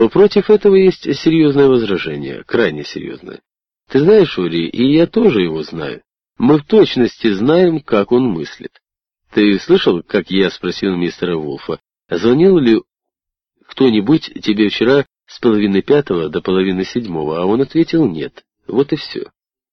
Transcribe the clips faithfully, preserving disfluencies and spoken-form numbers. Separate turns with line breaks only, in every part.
Но против этого есть серьезное возражение, крайне серьезное. Ты знаешь, Ори, и я тоже его знаю. Мы в точности знаем, как он мыслит. Ты слышал, как я спросил мистера Вулфа, звонил ли кто-нибудь тебе вчера с половины пятого до половины седьмого, а он ответил нет. Вот и все.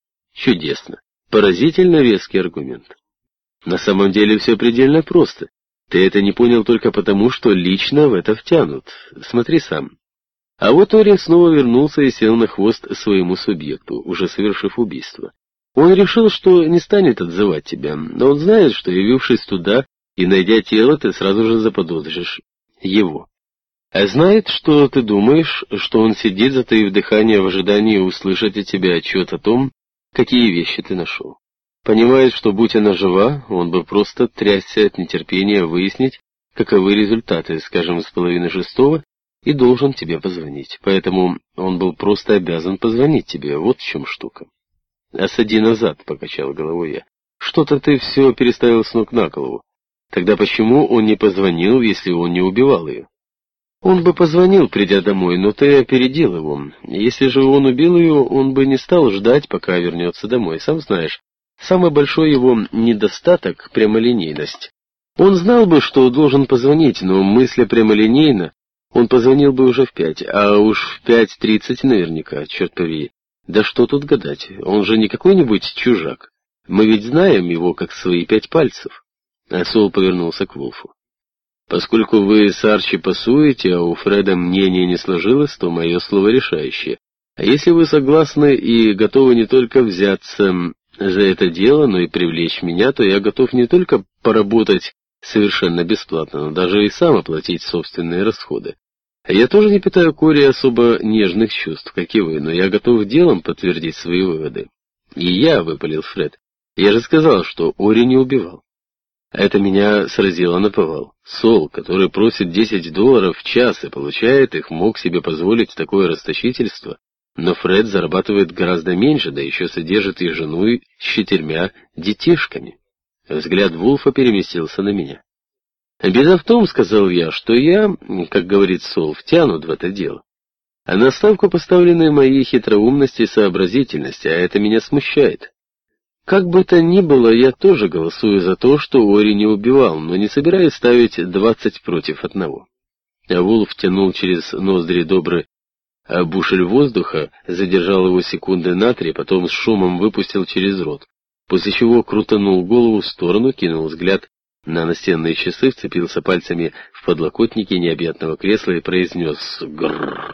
Чудесно. Поразительно веский аргумент. На самом деле все предельно просто. Ты это не понял только потому, что лично в это втянут. Смотри сам. А вот Ори снова вернулся и сел на хвост своему субъекту, уже совершив убийство. Он решил, что не станет отзывать тебя, но он знает, что, явившись туда и найдя тело, ты сразу же заподозришь его. А знает, что ты думаешь, что он сидит, затаив дыхание в ожидании услышать от тебя отчет о том, какие вещи ты нашел. Понимает, что, будь она жива, он бы просто трясся от нетерпения выяснить, каковы результаты, скажем, с половины шестого, и должен тебе позвонить. Поэтому он был просто обязан позвонить тебе, вот в чем штука. «Осади назад», — покачал головой я. «Что-то ты все переставил с ног на голову. Тогда почему он не позвонил, если он не убивал ее?» «Он бы позвонил, придя домой, но ты опередил его. Если же он убил ее, он бы не стал ждать, пока вернется домой. Сам знаешь, самый большой его недостаток — прямолинейность. Он знал бы, что должен позвонить, но, мысля прямолинейно, он позвонил бы уже в пять, а уж в пять тридцать наверняка, черт побери. Да что тут гадать, он же не какой-нибудь чужак. Мы ведь знаем его как свои пять пальцев». А Сол повернулся к Вулфу. «Поскольку вы с Арчи пасуете, а у Фреда мнение не сложилось, то мое слово решающее. А если вы согласны и готовы не только взяться за это дело, но и привлечь меня, то я готов не только поработать совершенно бесплатно, но даже и сам оплатить собственные расходы. Я тоже не питаю к Ори особо нежных чувств, как и вы, но я готов делом подтвердить свои выводы». «И я», — выпалил Фред, — «я же сказал, что Ори не убивал». Это меня сразило наповал. Сол, который просит десять долларов в час и получает их, мог себе позволить такое расточительство, но Фред зарабатывает гораздо меньше, да еще содержит и жену с четырьмя детишками. Взгляд Вулфа переместился на меня. «Беда в том, — сказал я, — что я, как говорит Сол, втянут в это дело. А на ставку поставлены мои хитроумности и сообразительности, а это меня смущает. Как бы то ни было, я тоже голосую за то, что Ори не убивал, но не собираюсь ставить двадцать против одного». А Вулф тянул через ноздри добрый бушель воздуха, задержал его секунды на три, потом с шумом выпустил через рот, после чего крутанул голову в сторону, кинул взгляд на настенные часы, вцепился пальцами в подлокотники необъятного кресла и произнес «Грррр».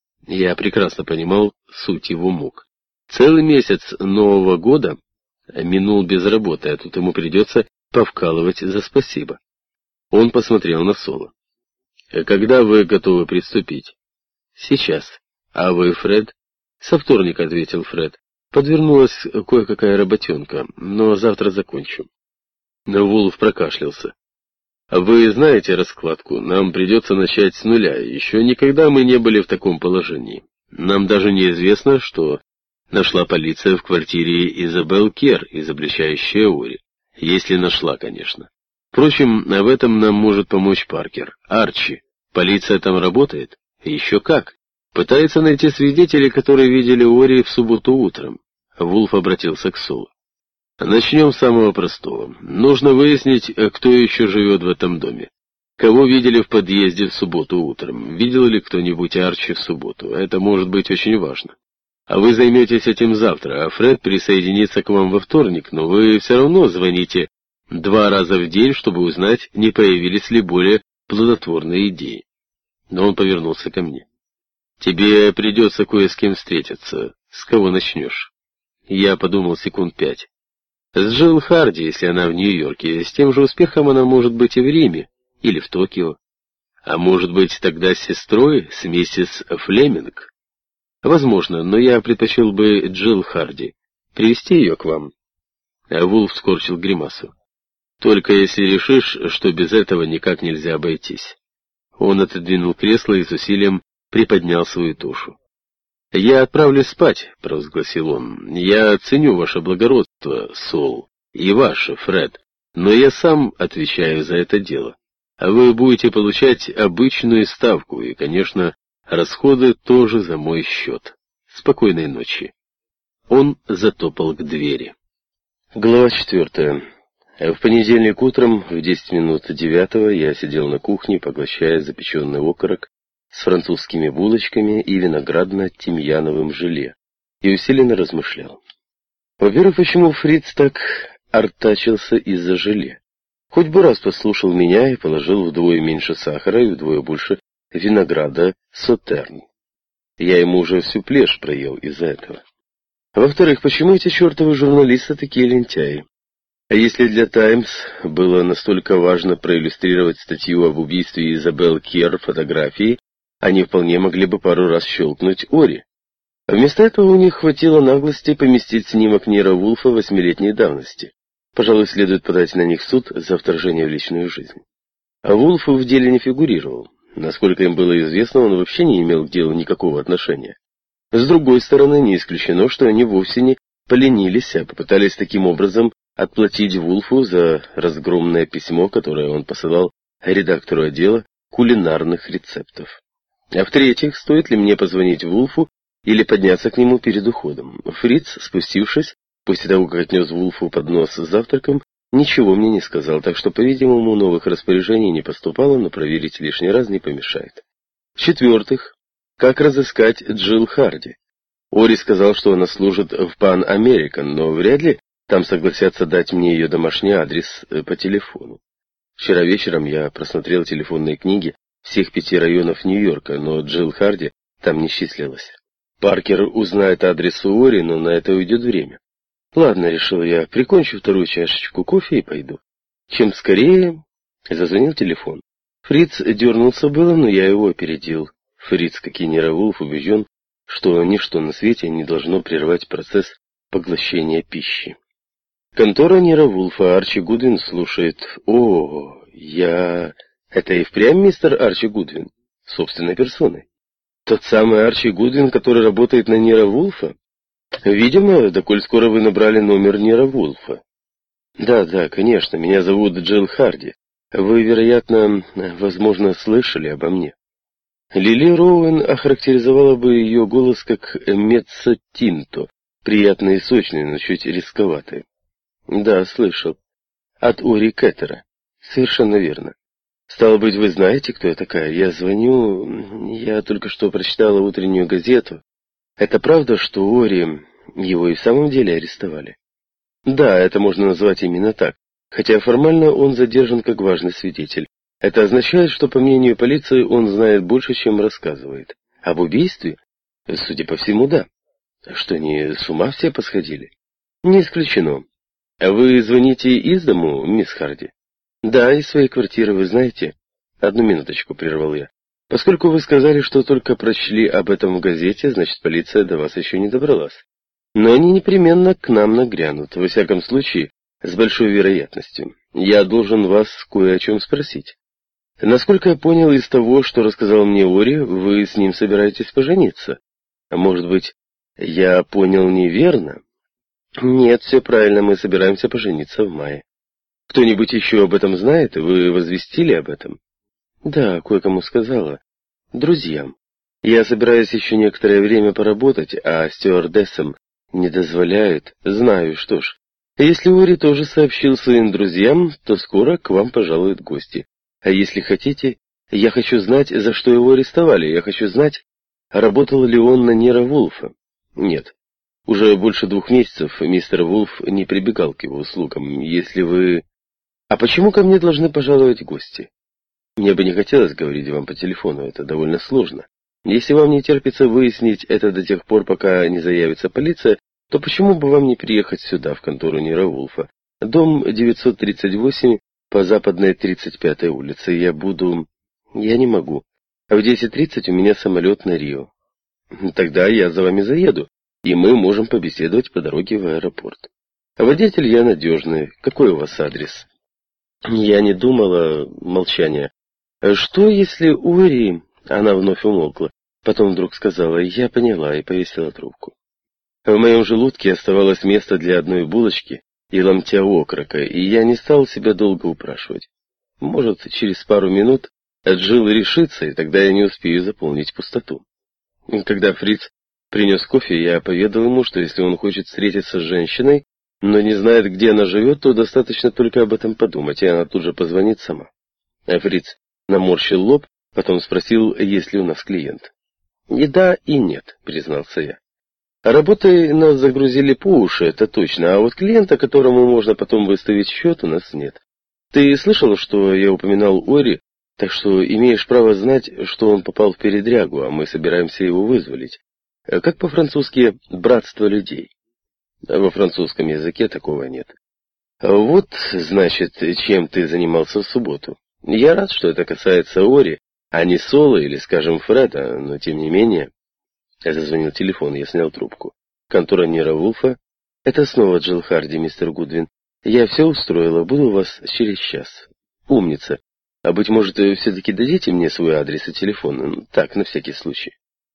Я прекрасно понимал суть его мук. Целый месяц Нового года минул без работы, а тут ему придется повкалывать за спасибо. Он посмотрел на Соло. «Когда вы готовы приступить?» «Сейчас. А вы, Фред?» «Со вторника», — ответил Фред. «Подвернулась кое-какая работенка, но завтра закончу». Вулф прокашлялся. «Вы знаете раскладку. Нам придется начать с нуля. Еще никогда мы не были в таком положении. Нам даже неизвестно, что нашла полиция в квартире Изабелл Кер, изобличающая Ори. Если нашла, конечно. Впрочем, в этом нам может помочь Паркер. Арчи. Полиция там работает? Еще как. Пытается найти свидетелей, которые видели Ори в субботу утром». Вулф обратился к Солу. «Начнем с самого простого. Нужно выяснить, кто еще живет в этом доме. Кого видели в подъезде в субботу утром? Видел ли кто-нибудь Арчи в субботу? Это может быть очень важно. А вы займетесь этим завтра, а Фред присоединится к вам во вторник, но вы все равно звоните два раза в день, чтобы узнать, не появились ли более плодотворные идеи». Но он повернулся ко мне. «Тебе придется кое с кем встретиться. С кого начнешь?» Я подумал секунд пять. «С Джилл Харди, если она в Нью-Йорке. С тем же успехом она может быть и в Риме, или в Токио. А может быть тогда с сестрой, с миссис Флеминг?» «Возможно, но я предпочел бы Джилл Харди. Привести ее к вам?» А Вулф скорчил гримасу. «Только если решишь, что без этого никак нельзя обойтись». Он отодвинул кресло и с усилием приподнял свою тушу. «Я отправлюсь спать», — провозгласил он. «Я ценю ваше благородство, Сол, и ваше, Фред, но я сам отвечаю за это дело. А вы будете получать обычную ставку и, конечно, Расходы тоже за мой счет. Спокойной ночи. Он затопал к двери. Глава четвертая. В понедельник утром в десять минут девятого я сидел на кухне, поглощая запеченный окорок с французскими булочками и виноградно-тимьяновым желе, и усиленно размышлял. Во-первых, почему Фриц так артачился из-за желе? Хоть бы раз послушал меня и положил вдвое меньше сахара и вдвое больше винограда Сотерн. Я ему уже всю плешь проел из-за этого. Во-вторых, почему эти чертовы журналисты такие лентяи? А если для «Таймс» было настолько важно проиллюстрировать статью об убийстве Изабелл Кер фотографией, они вполне могли бы пару раз щелкнуть Ори. А вместо этого у них хватило наглости поместить снимок Ниро Вулфа восьмилетней давности. Пожалуй, следует подать на них в суд за вторжение в личную жизнь. А Вулф в деле не фигурировал. Насколько им было известно, он вообще не имел к делу никакого отношения. С другой стороны, не исключено, что они вовсе не поленились, а попытались таким образом отплатить Вулфу за разгромное письмо, которое он посылал редактору отдела кулинарных рецептов. А в-третьих, стоит ли мне позвонить Вулфу или подняться к нему перед уходом? Фриц, спустившись, после того, как отнес Вулфу поднос с завтраком, ничего мне не сказал, так что, по-видимому, новых распоряжений не поступало, но проверить лишний раз не помешает. В-четвертых, как разыскать Джилл Харди? Ори сказал, что она служит в Pan American, но вряд ли там согласятся дать мне ее домашний адрес по телефону. Вчера вечером я просмотрел телефонные книги всех пяти районов Нью-Йорка, но Джилл Харди там не числилась. Паркер узнает адрес у Ори, но на это уйдет время. Ладно, решил я, прикончу вторую чашечку кофе и пойду. Чем скорее... Зазвонил телефон. Фриц дернулся было, но я его опередил. Фриц, как и Ниро Вулф, убежден, что ничто на свете не должно прервать процесс поглощения пищи. Контора Ниро Вулфа, Арчи Гудвин слушает. О, я... Это и впрямь мистер Арчи Гудвин? Собственной персоной. Тот самый Арчи Гудвин, который работает на Ниро Вулфа? Видимо, доколь скоро вы набрали номер Ниро Вулфа. Да, да, конечно, меня зовут Джилл Харди. Вы, вероятно, возможно, слышали обо мне. Лили Роуэн охарактеризовала бы ее голос как меццо-тинто, приятный и сочный, но чуть рисковатый. Да, слышал. От Ори Кеттера. Совершенно верно. Стало быть, вы знаете, кто я такая? Я звоню... Я только что прочитала утреннюю газету. Это правда, что Ори... Его и в самом деле арестовали? Да, это можно назвать именно так. Хотя формально он задержан как важный свидетель. Это означает, что, по мнению полиции, он знает больше, чем рассказывает. Об убийстве? Судя по всему, да. Что, они с ума все посходили? Не исключено. А вы звоните из дому, мисс Харди? Да, из своей квартиры, вы знаете. Одну минуточку, прервал я. Поскольку вы сказали, что только прочли об этом в газете, значит, полиция до вас еще не добралась. Но они непременно к нам нагрянут, во всяком случае, с большой вероятностью. Я должен вас кое о чем спросить. Насколько я понял из того, что рассказал мне Ори, вы с ним собираетесь пожениться. А может быть, я понял неверно? Нет, все правильно, мы собираемся пожениться в мае. Кто-нибудь еще об этом знает? Вы возвестили об этом? Да, кое-кому сказала. Друзьям. Я собираюсь еще некоторое время поработать, а стюардессам не дозволяют. Знаю, что ж. Если Ори тоже сообщил своим друзьям, то скоро к вам пожалуют гости. А если хотите, я хочу знать, за что его арестовали. Я хочу знать, работал ли он на Ниро Вулфа. Нет. Уже больше двух месяцев мистер Вулф не прибегал к его услугам. Если вы... А почему ко мне должны пожаловать гости? Мне бы не хотелось говорить вам по телефону, это довольно сложно. Если вам не терпится выяснить это до тех пор, пока не заявится полиция, то почему бы вам не приехать сюда, в контору Ниро Вулфа? Дом девятьсот тридцать восемь по западной тридцать пятой улице. Я буду... Я не могу. А в десять тридцать у меня самолет на Рио. Тогда я за вами заеду, и мы можем побеседовать по дороге в аэропорт. Водитель я надежный. Какой у вас адрес? Я не думала... Молчание. Что, если Ори... Она вновь умолкла. Потом вдруг сказала: я поняла, и повесила трубку. В моем желудке оставалось место для одной булочки и ломтя окорока, и я не стал себя долго упрашивать. Может, через пару минут Джилл решится, и тогда я не успею заполнить пустоту. Когда Фриц принес кофе, я поведал ему, что если он хочет встретиться с женщиной, но не знает, где она живет, то достаточно только об этом подумать, и она тут же позвонит сама. А Фриц наморщил лоб, потом спросил, есть ли у нас клиент. «И да, и нет», — признался я. «Работой нас загрузили по уши, это точно, а вот клиента, которому можно потом выставить счет, у нас нет. Ты слышал, что я упоминал Ори, так что имеешь право знать, что он попал в передрягу, а мы собираемся его вызволить. Как по-французски «братство людей». Во французском языке такого нет. Вот, значит, чем ты занимался в субботу. Я рад, что это касается Ори, а не Соло или, скажем, Фреда, но тем не менее... Зазвонил телефон, я снял трубку. Контора Нира Вулфа. Это снова Джилл Харди, мистер Гудвин. Я все устроила, буду у вас через час. Умница. А быть может, все-таки дадите мне свой адрес и телефон? Так, на всякий случай.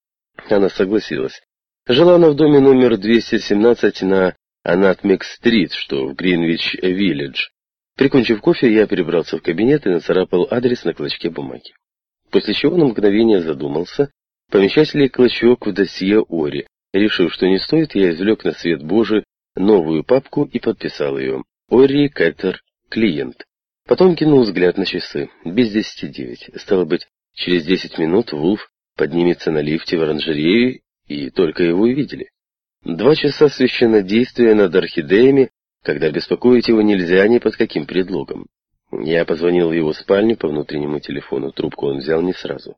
Она согласилась. Жила она в доме номер двести семнадцать на Анатмек-стрит, что в Гринвич-Виллидж. Прикончив кофе, я перебрался в кабинет и нацарапал адрес на клочке бумаги. После чего на мгновение задумался, помещать ли клочок в досье Ори. Решив, что не стоит, я извлек на свет Божий новую папку и подписал ее. Ори Кэтер, клиент. Потом кинул взгляд на часы. Без десяти девять. Стало быть, через десять минут Вулф поднимется на лифте в оранжерею, и только его и видели. Два часа священнодействия над орхидеями, когда беспокоить его нельзя ни под каким предлогом. Я позвонил в его спальню по внутреннему телефону. Трубку он взял не сразу.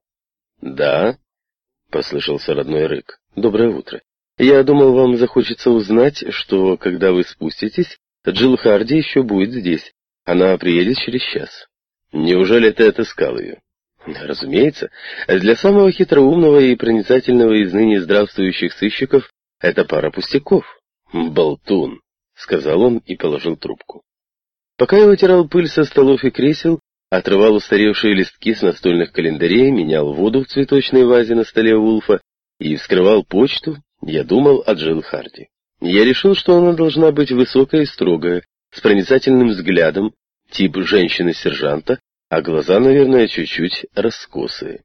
«Да?» — послышался родной рык. «Доброе утро. Я думал, вам захочется узнать, что, когда вы спуститесь, Джилл Харди еще будет здесь. Она приедет через час». «Неужели ты отыскал ее?» «Разумеется. Для самого хитроумного и проницательного из ныне здравствующих сыщиков это пара пустяков». «Болтун», — сказал он и положил трубку. Пока я вытирал пыль со столов и кресел, отрывал устаревшие листки с настольных календарей, менял воду в цветочной вазе на столе Вулфа и вскрывал почту, я думал о Джилл Харди. Я решил, что она должна быть высокая и строгая, с проницательным взглядом, тип женщины-сержанта, а глаза, наверное, чуть-чуть раскосые.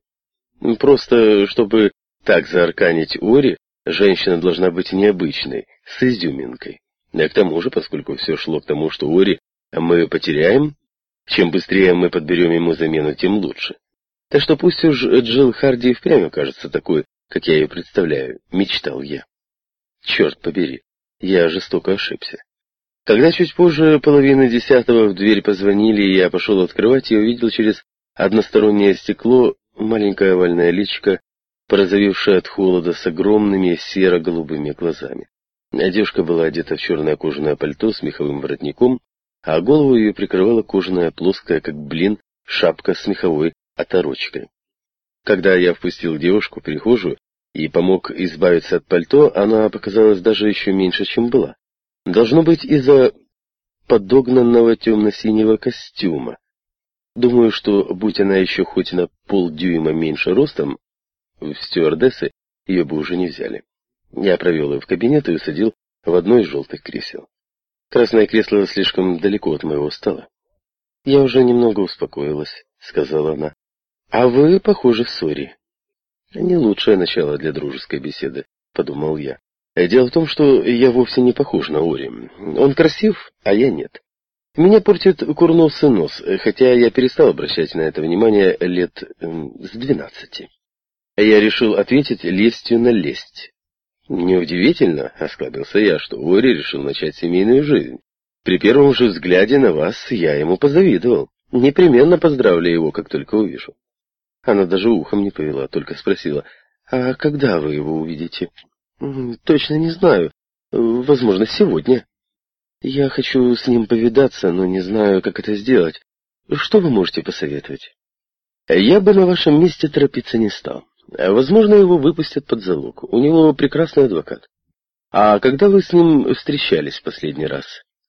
Просто, чтобы так заарканить Ори, женщина должна быть необычной, с изюминкой. А к тому же, поскольку все шло к тому, что Ори мы потеряем, чем быстрее мы подберем ему замену, тем лучше. Так что пусть уж Джилл Харди впрямь окажется такой, как я ее представляю, мечтал я. Черт побери, я жестоко ошибся. Когда чуть позже половины десятого в дверь позвонили, и я пошел открывать, я увидел через одностороннее стекло маленькое овальное личико, порозовевшее от холода с огромными серо-голубыми глазами. Девушка была одета в черное кожаное пальто с меховым воротником, а голову ее прикрывала кожаная плоская, как блин, шапка с меховой оторочкой. Когда я впустил девушку в прихожую и помог избавиться от пальто, она показалась даже еще меньше, чем была. Должно быть, из-за подогнанного темно-синего костюма. Думаю, что, будь она еще хоть на полдюйма меньше ростом, в стюардессы ее бы уже не взяли. Я провел ее в кабинет и усадил в одно из желтых кресел. Красное кресло слишком далеко от моего стола. «Я уже немного успокоилась», — сказала она. «А вы, похоже, в ссоре». «Не лучшее начало для дружеской беседы», — подумал я. «Дело в том, что я вовсе не похож на Ори. Он красив, а я нет. Меня портит курносый нос, хотя я перестал обращать на это внимание лет эм, с двенадцати». Я решил ответить лестью на лесть. «Неудивительно», — осклабился я, — «что Ори решил начать семейную жизнь. При первом же взгляде на вас я ему позавидовал. Непременно поздравлю его, как только увижу». Она даже ухом не повела, только спросила: «А когда вы его увидите?» «Точно не знаю. Возможно, сегодня. Я хочу с ним повидаться, но не знаю, как это сделать. Что вы можете посоветовать?» «Я бы на вашем месте торопиться не стал. Возможно, его выпустят под залог. У него прекрасный адвокат. А когда вы с ним встречались в последний раз?»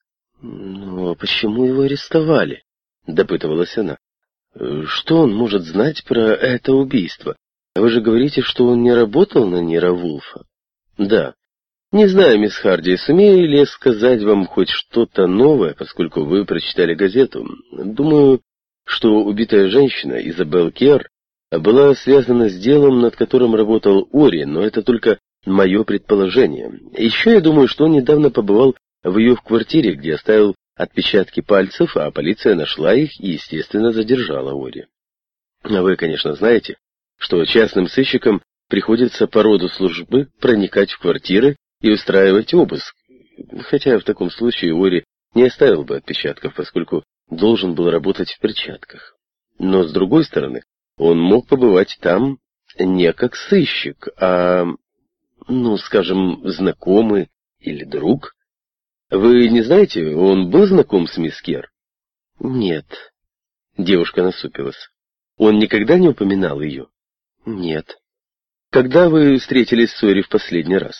«Ну, почему его арестовали?» — допытывалась она. «Что он может знать про это убийство? Вы же говорите, что он не работал на Нира Вулфа?» «Да. Не знаю, мисс Харди, сумею ли я сказать вам хоть что-то новое, поскольку вы прочитали газету. Думаю, что убитая женщина, Изабелл Керр, была связана с делом, над которым работал Ори, но это только мое предположение. Еще я думаю, что он недавно побывал в ее квартире, где оставил отпечатки пальцев, а полиция нашла их и, естественно, задержала Ори. Вы, конечно, знаете, что частным сыщикам приходится по роду службы проникать в квартиры и устраивать обыск, хотя в таком случае Ори не оставил бы отпечатков, поскольку должен был работать в перчатках. Но, с другой стороны, он мог побывать там не как сыщик, а, ну, скажем, знакомый или друг. Вы не знаете, он был знаком с мисс Кер? Нет. Девушка насупилась. Он никогда не упоминал ее? Нет. Когда вы встретились с Ори в последний раз?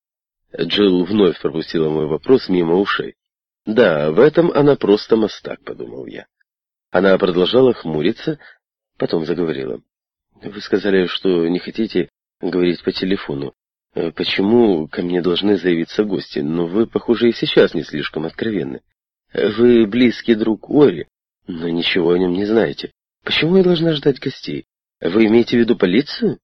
Джилл вновь пропустила мой вопрос мимо ушей. Да, в этом она просто мастак, подумал я. Она продолжала хмуриться, потом заговорила. Вы сказали, что не хотите говорить по телефону. Почему ко мне должны заявиться гости? Но вы, похоже, и сейчас не слишком откровенны. Вы близкий друг Ори, но ничего о нем не знаете. Почему я должна ждать гостей? Вы имеете в виду полицию?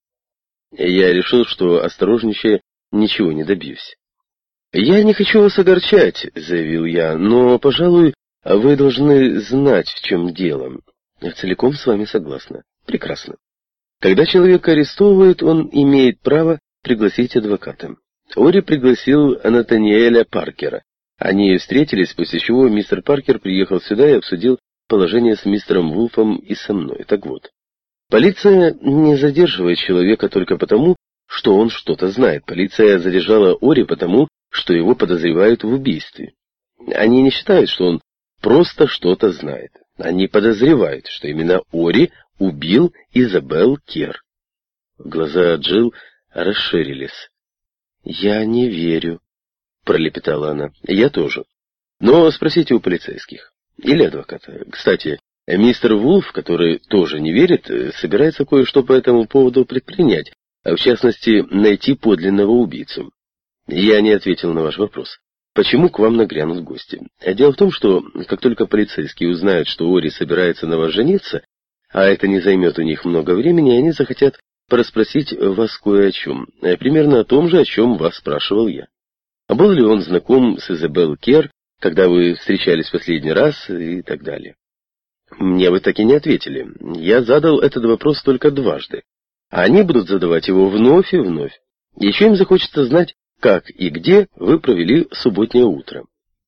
Я решил, что, осторожничая, ничего не добьюсь. «Я не хочу вас огорчать», — заявил я, — «но, пожалуй, вы должны знать, в чем дело». Целиком с вами согласна. Прекрасно. Когда человека арестовывают, он имеет право пригласить адвоката. Ори пригласил Натаниэля Паркера. Они встретились, после чего мистер Паркер приехал сюда и обсудил положение с мистером Вулфом и со мной. Так вот, полиция не задерживает человека только потому, что он что-то знает. Полиция задержала Ори потому, что его подозревают в убийстве. Они не считают, что он просто что-то знает. Они подозревают, что именно Ори убил Изабелл Кер. Глаза Джилл расширились. «Я не верю», — пролепетала она. «Я тоже. Но спросите у полицейских. Или адвоката. Кстати, мистер Вулф, который тоже не верит, собирается кое-что по этому поводу предпринять, а в частности, найти подлинного убийцу. Я не ответил на ваш вопрос. Почему к вам нагрянут гости? Дело в том, что как только полицейские узнают, что Ори собирается на вас жениться, а это не займет у них много времени, они захотят порасспросить вас кое о чем. Примерно о том же, о чем вас спрашивал я. Был ли он знаком с Изабелл Кер, когда вы встречались в последний раз, и так далее. Мне вы так и не ответили. Я задал этот вопрос только дважды. А они будут задавать его вновь и вновь. Еще им захочется знать, как и где вы провели субботнее утро.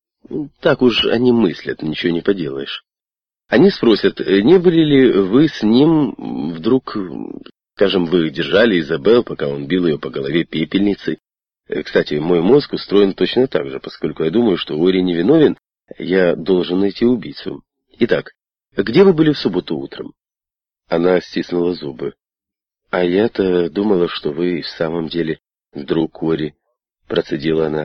Так уж они мыслят, ничего не поделаешь. Они спросят, не были ли вы с ним вдруг, скажем, вы держали Изабелл, пока он бил ее по голове пепельницей. Кстати, мой мозг устроен точно так же, поскольку я думаю, что Ори невиновен, я должен найти убийцу. Итак, где вы были в субботу утром? Она стиснула зубы. А я-то думала, что вы в самом деле друг Ори. Процедила она.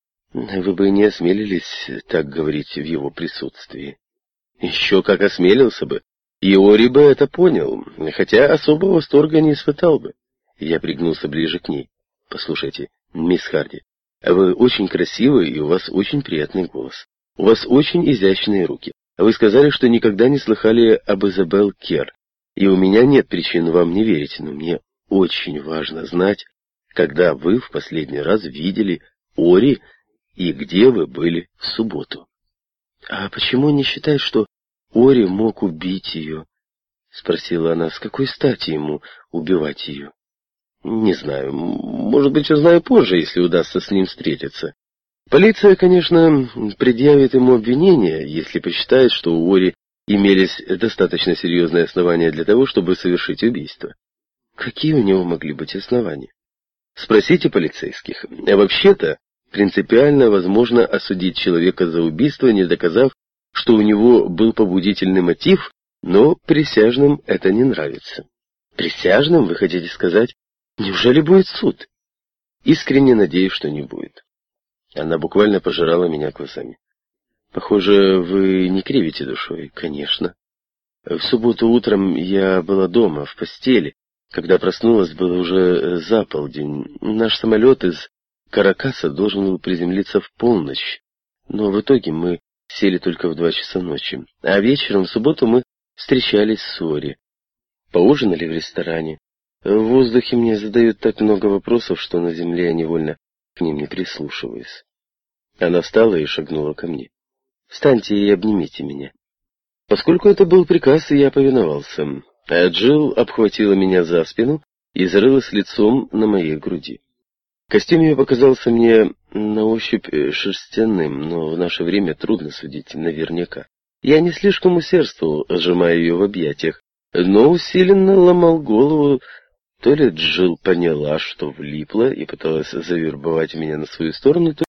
Вы бы не осмелились так говорить в его присутствии. Еще как осмелился бы. И Ори бы это понял, хотя особого восторга не испытал бы. Я пригнулся ближе к ней. Послушайте, мисс Харди, вы очень красивы, и у вас очень приятный голос. У вас очень изящные руки. Вы сказали, что никогда не слыхали об Изабелл Кер. И у меня нет причин вам не верить, но мне очень важно знать, когда вы в последний раз видели Ори и где вы были в субботу. — А почему не считать, что Ори мог убить ее? — спросила она. — С какой стати ему убивать ее? — Не знаю. Может быть, узнаю позже, если удастся с ним встретиться. Полиция, конечно, предъявит ему обвинение, если посчитает, что у Ори имелись достаточно серьезные основания для того, чтобы совершить убийство. Какие у него могли быть основания? Спросите полицейских. А вообще-то, принципиально возможно осудить человека за убийство, не доказав, что у него был побудительный мотив, но присяжным это не нравится. Присяжным, вы хотите сказать? Неужели будет суд? Искренне надеюсь, что не будет. Она буквально пожирала меня глазами. Похоже, вы не кривите душой, конечно. В субботу утром я была дома, в постели. Когда проснулась, было уже за полдень. Наш самолет из Каракаса должен был приземлиться в полночь, но в итоге мы сели только в два часа ночи. А вечером в субботу мы встречались с Ори. Поужинали в ресторане. В воздухе мне задают так много вопросов, что на земле я невольно к ним не прислушиваюсь. Она встала и шагнула ко мне. «Встаньте и обнимите меня». Поскольку это был приказ, я повиновался. А Джилл обхватила меня за спину и зарылась лицом на моей груди. Костюм ее показался мне на ощупь шерстяным, но в наше время трудно судить наверняка. Я не слишком усердствовал, сжимая ее в объятиях, но усиленно ломал голову. То ли Джилл поняла, что влипла, и пыталась завербовать меня на свою сторону,